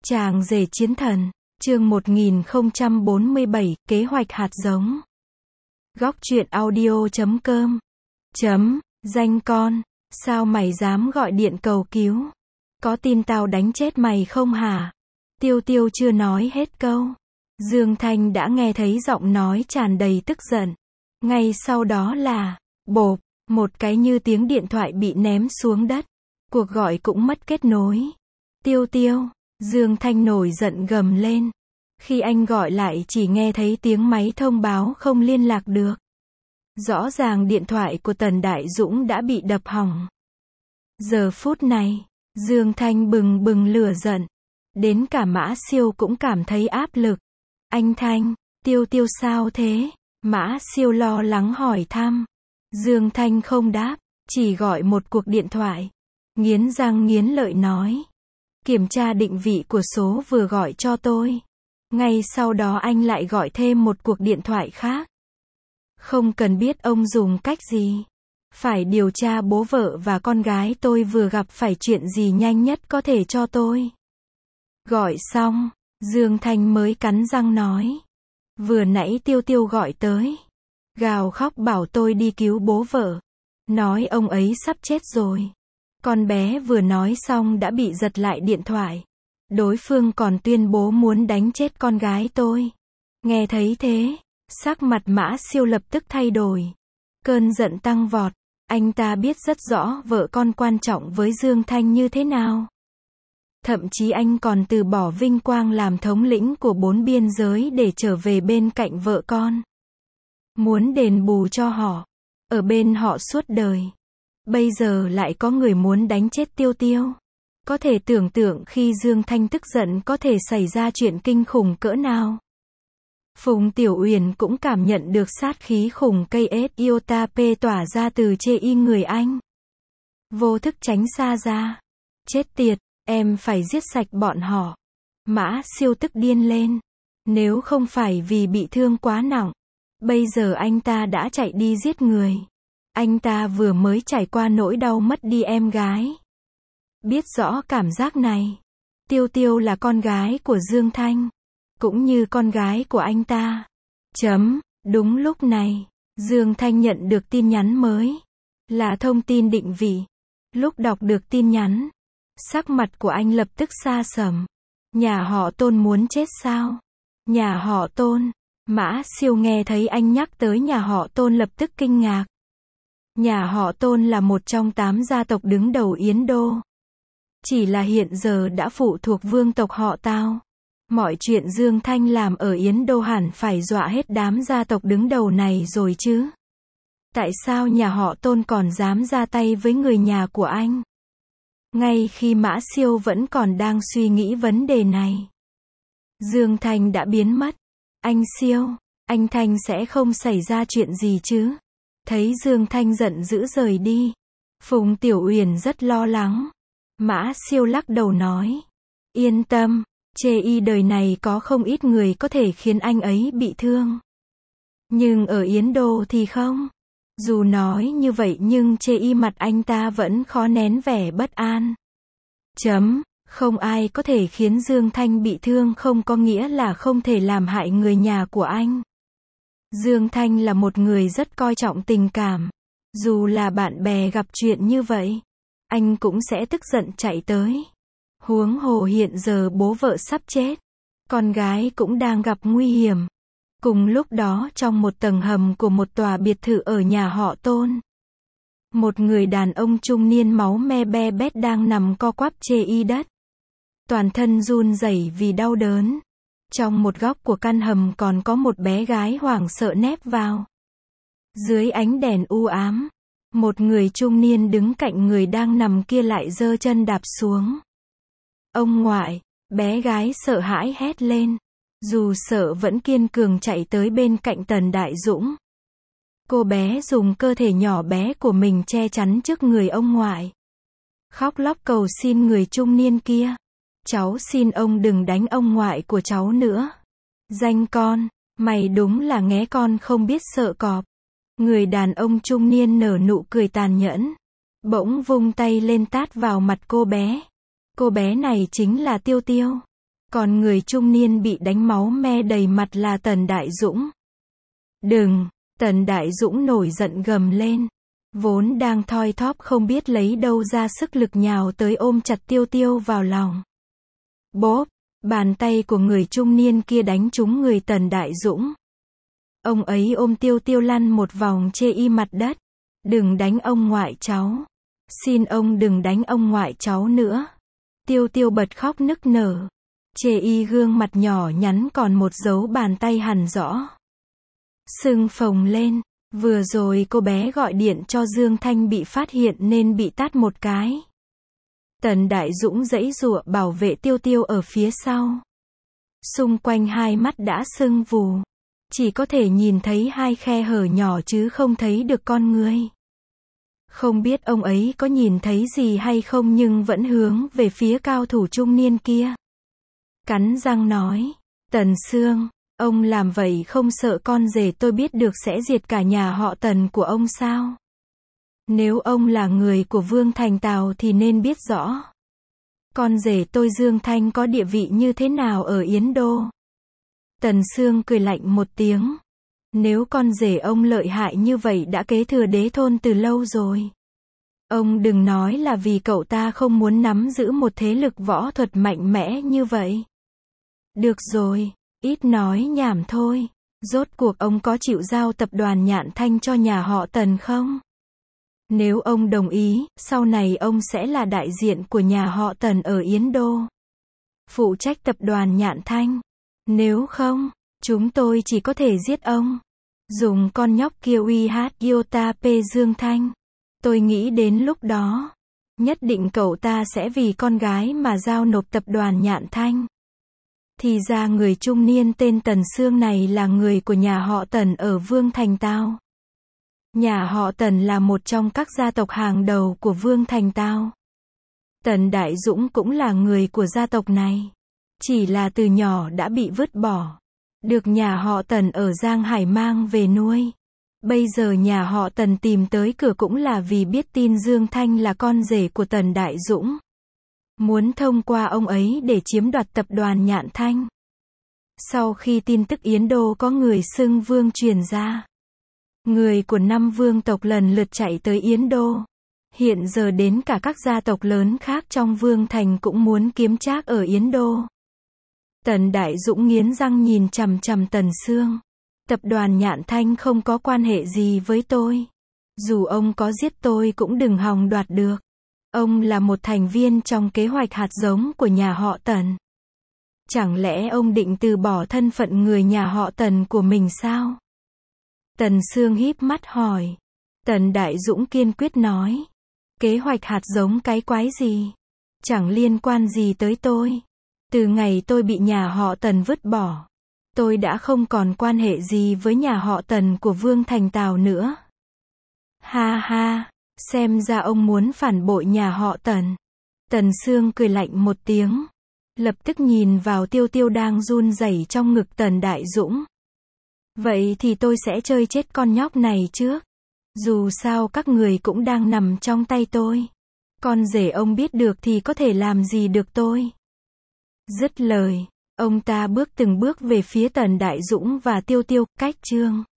Chàng rể chiến thần, chương 1047, kế hoạch hạt giống. Góc truyện audio.com. Danh con, sao mày dám gọi điện cầu cứu? Có tin tao đánh chết mày không hả? Tiêu Tiêu chưa nói hết câu. Dương Thanh đã nghe thấy giọng nói tràn đầy tức giận. Ngay sau đó là, bộp, một cái như tiếng điện thoại bị ném xuống đất. Cuộc gọi cũng mất kết nối. Tiêu Tiêu. Dương Thanh nổi giận gầm lên. Khi anh gọi lại chỉ nghe thấy tiếng máy thông báo không liên lạc được. Rõ ràng điện thoại của Tần Đại Dũng đã bị đập hỏng. Giờ phút này, Dương Thanh bừng bừng lửa giận. Đến cả Mã Siêu cũng cảm thấy áp lực. Anh Thanh, Tiêu Tiêu sao thế? Mã Siêu lo lắng hỏi thăm. Dương Thanh không đáp, chỉ gọi một cuộc điện thoại. Nghiến răng nghiến lợi nói. Kiểm tra định vị của số vừa gọi cho tôi. Ngay sau đó anh lại gọi thêm một cuộc điện thoại khác. Không cần biết ông dùng cách gì. Phải điều tra bố vợ và con gái tôi vừa gặp phải chuyện gì nhanh nhất có thể cho tôi. Gọi xong, Dương Thanh mới cắn răng nói. Vừa nãy Tiêu Tiêu gọi tới. Gào khóc bảo tôi đi cứu bố vợ. Nói ông ấy sắp chết rồi. Con bé vừa nói xong đã bị giật lại điện thoại. Đối phương còn tuyên bố muốn đánh chết con gái tôi. Nghe thấy thế, sắc mặt Mã Siêu lập tức thay đổi. Cơn giận tăng vọt. Anh ta biết rất rõ vợ con quan trọng với Dương Thanh như thế nào. Thậm chí anh còn từ bỏ vinh quang làm thống lĩnh của 4 biên giới để trở về bên cạnh vợ con. Muốn đền bù cho họ. Ở bên họ suốt đời. Bây giờ lại có người muốn đánh chết Tiêu Tiêu. Có thể tưởng tượng khi Dương Thanh tức giận có thể xảy ra chuyện kinh khủng cỡ nào. Phùng Tiểu Uyển cũng cảm nhận được sát khí khủng cây iota P tỏa ra từ chê y người anh. Vô thức tránh xa ra. Chết tiệt, em phải giết sạch bọn họ. Mã Siêu tức điên lên. Nếu không phải vì bị thương quá nặng, bây giờ anh ta đã chạy đi giết người. Anh ta vừa mới trải qua nỗi đau mất đi em gái. Biết rõ cảm giác này. Tiêu Tiêu là con gái của Dương Thanh. Cũng như con gái của anh ta. Đúng lúc này, Dương Thanh nhận được tin nhắn mới. Là thông tin định vị. Lúc đọc được tin nhắn, sắc mặt của anh lập tức xa sầm. Nhà họ Tôn muốn chết sao? Nhà họ Tôn. Mã Siêu nghe thấy anh nhắc tới nhà họ Tôn lập tức kinh ngạc. Nhà họ Tôn là một trong 8 gia tộc đứng đầu Yến Đô. Chỉ là hiện giờ đã phụ thuộc vương tộc họ Tao. Mọi chuyện Dương Thanh làm ở Yến Đô hẳn phải dọa hết đám gia tộc đứng đầu này rồi chứ. Tại sao nhà họ Tôn còn dám ra tay với người nhà của anh? Ngay khi Mã Siêu vẫn còn đang suy nghĩ vấn đề này, Dương Thanh đã biến mất. Anh Siêu, anh Thanh sẽ không xảy ra chuyện gì chứ? Thấy Dương Thanh giận dữ rời đi, Phùng Tiểu Uyển rất lo lắng. Mã Siêu lắc đầu nói. Yên tâm, chê y đời này có không ít người có thể khiến anh ấy bị thương. Nhưng ở Yến Đô thì không. Dù nói như vậy nhưng chê y mặt anh ta vẫn khó nén vẻ bất an. Không ai có thể khiến Dương Thanh bị thương không có nghĩa là không thể làm hại người nhà của anh. Dương Thanh là một người rất coi trọng tình cảm. Dù là bạn bè gặp chuyện như vậy, anh cũng sẽ tức giận chạy tới. Huống hồ hiện giờ bố vợ sắp chết. Con gái cũng đang gặp nguy hiểm. Cùng lúc đó trong một tầng hầm của một tòa biệt thự ở nhà họ Tôn. Một người đàn ông trung niên máu me be bét đang nằm co quắp chê y đất. Toàn thân run rẩy vì đau đớn. Trong một góc của căn hầm còn có một bé gái hoảng sợ nép vào. Dưới ánh đèn u ám, một người trung niên đứng cạnh người đang nằm kia lại giơ chân đạp xuống. Ông ngoại, bé gái sợ hãi hét lên. Dù sợ vẫn kiên cường chạy tới bên cạnh Tần Đại Dũng. Cô bé dùng cơ thể nhỏ bé của mình che chắn trước người ông ngoại. Khóc lóc cầu xin người trung niên kia. Cháu xin ông đừng đánh ông ngoại của cháu nữa. Danh con, mày đúng là nghé con không biết sợ cọp. Người đàn ông trung niên nở nụ cười tàn nhẫn. Bỗng vung tay lên tát vào mặt cô bé. Cô bé này chính là Tiêu Tiêu. Còn người trung niên bị đánh máu me đầy mặt là Tần Đại Dũng. Đừng! Tần Đại Dũng nổi giận gầm lên. Vốn đang thoi thóp không biết lấy đâu ra sức lực nhào tới ôm chặt Tiêu Tiêu vào lòng. Bốp! Bàn tay của người trung niên kia đánh trúng người Tần Đại Dũng. Ông ấy ôm Tiêu Tiêu lăn một vòng chê y mặt đất. Đừng đánh ông ngoại cháu. Xin ông đừng đánh ông ngoại cháu nữa. Tiêu Tiêu bật khóc nức nở. Chê y gương mặt nhỏ nhắn còn một dấu bàn tay hằn rõ. Sưng phồng lên. Vừa rồi cô bé gọi điện cho Dương Thanh bị phát hiện nên bị tát một cái. Tần Đại Dũng giãy giụa bảo vệ Tiêu Tiêu ở phía sau. Xung quanh hai mắt đã sưng vù. Chỉ có thể nhìn thấy hai khe hở nhỏ chứ không thấy được con người. Không biết ông ấy có nhìn thấy gì hay không nhưng vẫn hướng về phía cao thủ trung niên kia. Cắn răng nói. Tần Sương, ông làm vậy không sợ con rể tôi biết được sẽ diệt cả nhà họ Tần của ông sao? Nếu ông là người của Vương Thành Tào thì nên biết rõ. Con rể tôi Dương Thanh có địa vị như thế nào ở Yến Đô? Tần Sương cười lạnh một tiếng. Nếu con rể ông lợi hại như vậy đã kế thừa đế thôn từ lâu rồi. Ông đừng nói là vì cậu ta không muốn nắm giữ một thế lực võ thuật mạnh mẽ như vậy. Được rồi, ít nói nhảm thôi. Rốt cuộc ông có chịu giao tập đoàn Nhạn Thanh cho nhà họ Tần không? Nếu ông đồng ý, sau này ông sẽ là đại diện của nhà họ Tần ở Yến Đô. Phụ trách tập đoàn Nhạn Thanh. Nếu không, chúng tôi chỉ có thể giết ông. Dùng con nhóc kia uy hát Iota P Dương Thanh. Tôi nghĩ đến lúc đó, nhất định cậu ta sẽ vì con gái mà giao nộp tập đoàn Nhạn Thanh. Thì ra người trung niên tên Tần Sương này là người của nhà họ Tần ở Vương Thành Tao. Nhà họ Tần là một trong các gia tộc hàng đầu của Vương Thành Tao. Tần Đại Dũng cũng là người của gia tộc này. Chỉ là từ nhỏ đã bị vứt bỏ. Được nhà họ Tần ở Giang Hải mang về nuôi. Bây giờ nhà họ Tần tìm tới cửa cũng là vì biết tin Dương Thanh là con rể của Tần Đại Dũng. Muốn thông qua ông ấy để chiếm đoạt tập đoàn Nhạn Thanh. Sau khi tin tức Yến Đô có người xưng vương truyền ra. Người của 5 vương tộc lần lượt chạy tới Yến Đô. Hiện giờ đến cả các gia tộc lớn khác trong Vương Thành cũng muốn kiếm trác ở Yến Đô. Tần Đại Dũng nghiến răng nhìn chằm chằm Tần Sương. Tập đoàn Nhạn Thanh không có quan hệ gì với tôi. Dù ông có giết tôi cũng đừng hòng đoạt được. Ông là một thành viên trong kế hoạch hạt giống của nhà họ Tần. Chẳng lẽ ông định từ bỏ thân phận người nhà họ Tần của mình sao? Tần Sương híp mắt hỏi. Tần Đại Dũng kiên quyết nói. Kế hoạch hạt giống cái quái gì? Chẳng liên quan gì tới tôi. Từ ngày tôi bị nhà họ Tần vứt bỏ, tôi đã không còn quan hệ gì với nhà họ Tần của Vương Thành Tào nữa. Ha ha, xem ra ông muốn phản bội nhà họ Tần. Tần Sương cười lạnh một tiếng. Lập tức nhìn vào Tiêu Tiêu đang run rẩy trong ngực Tần Đại Dũng. Vậy thì tôi sẽ chơi chết con nhóc này trước. Dù sao các người cũng đang nằm trong tay tôi. Con rể ông biết được thì có thể làm gì được tôi. Dứt lời, ông ta bước từng bước về phía Tần Đại Dũng và Tiêu Tiêu, cách chương.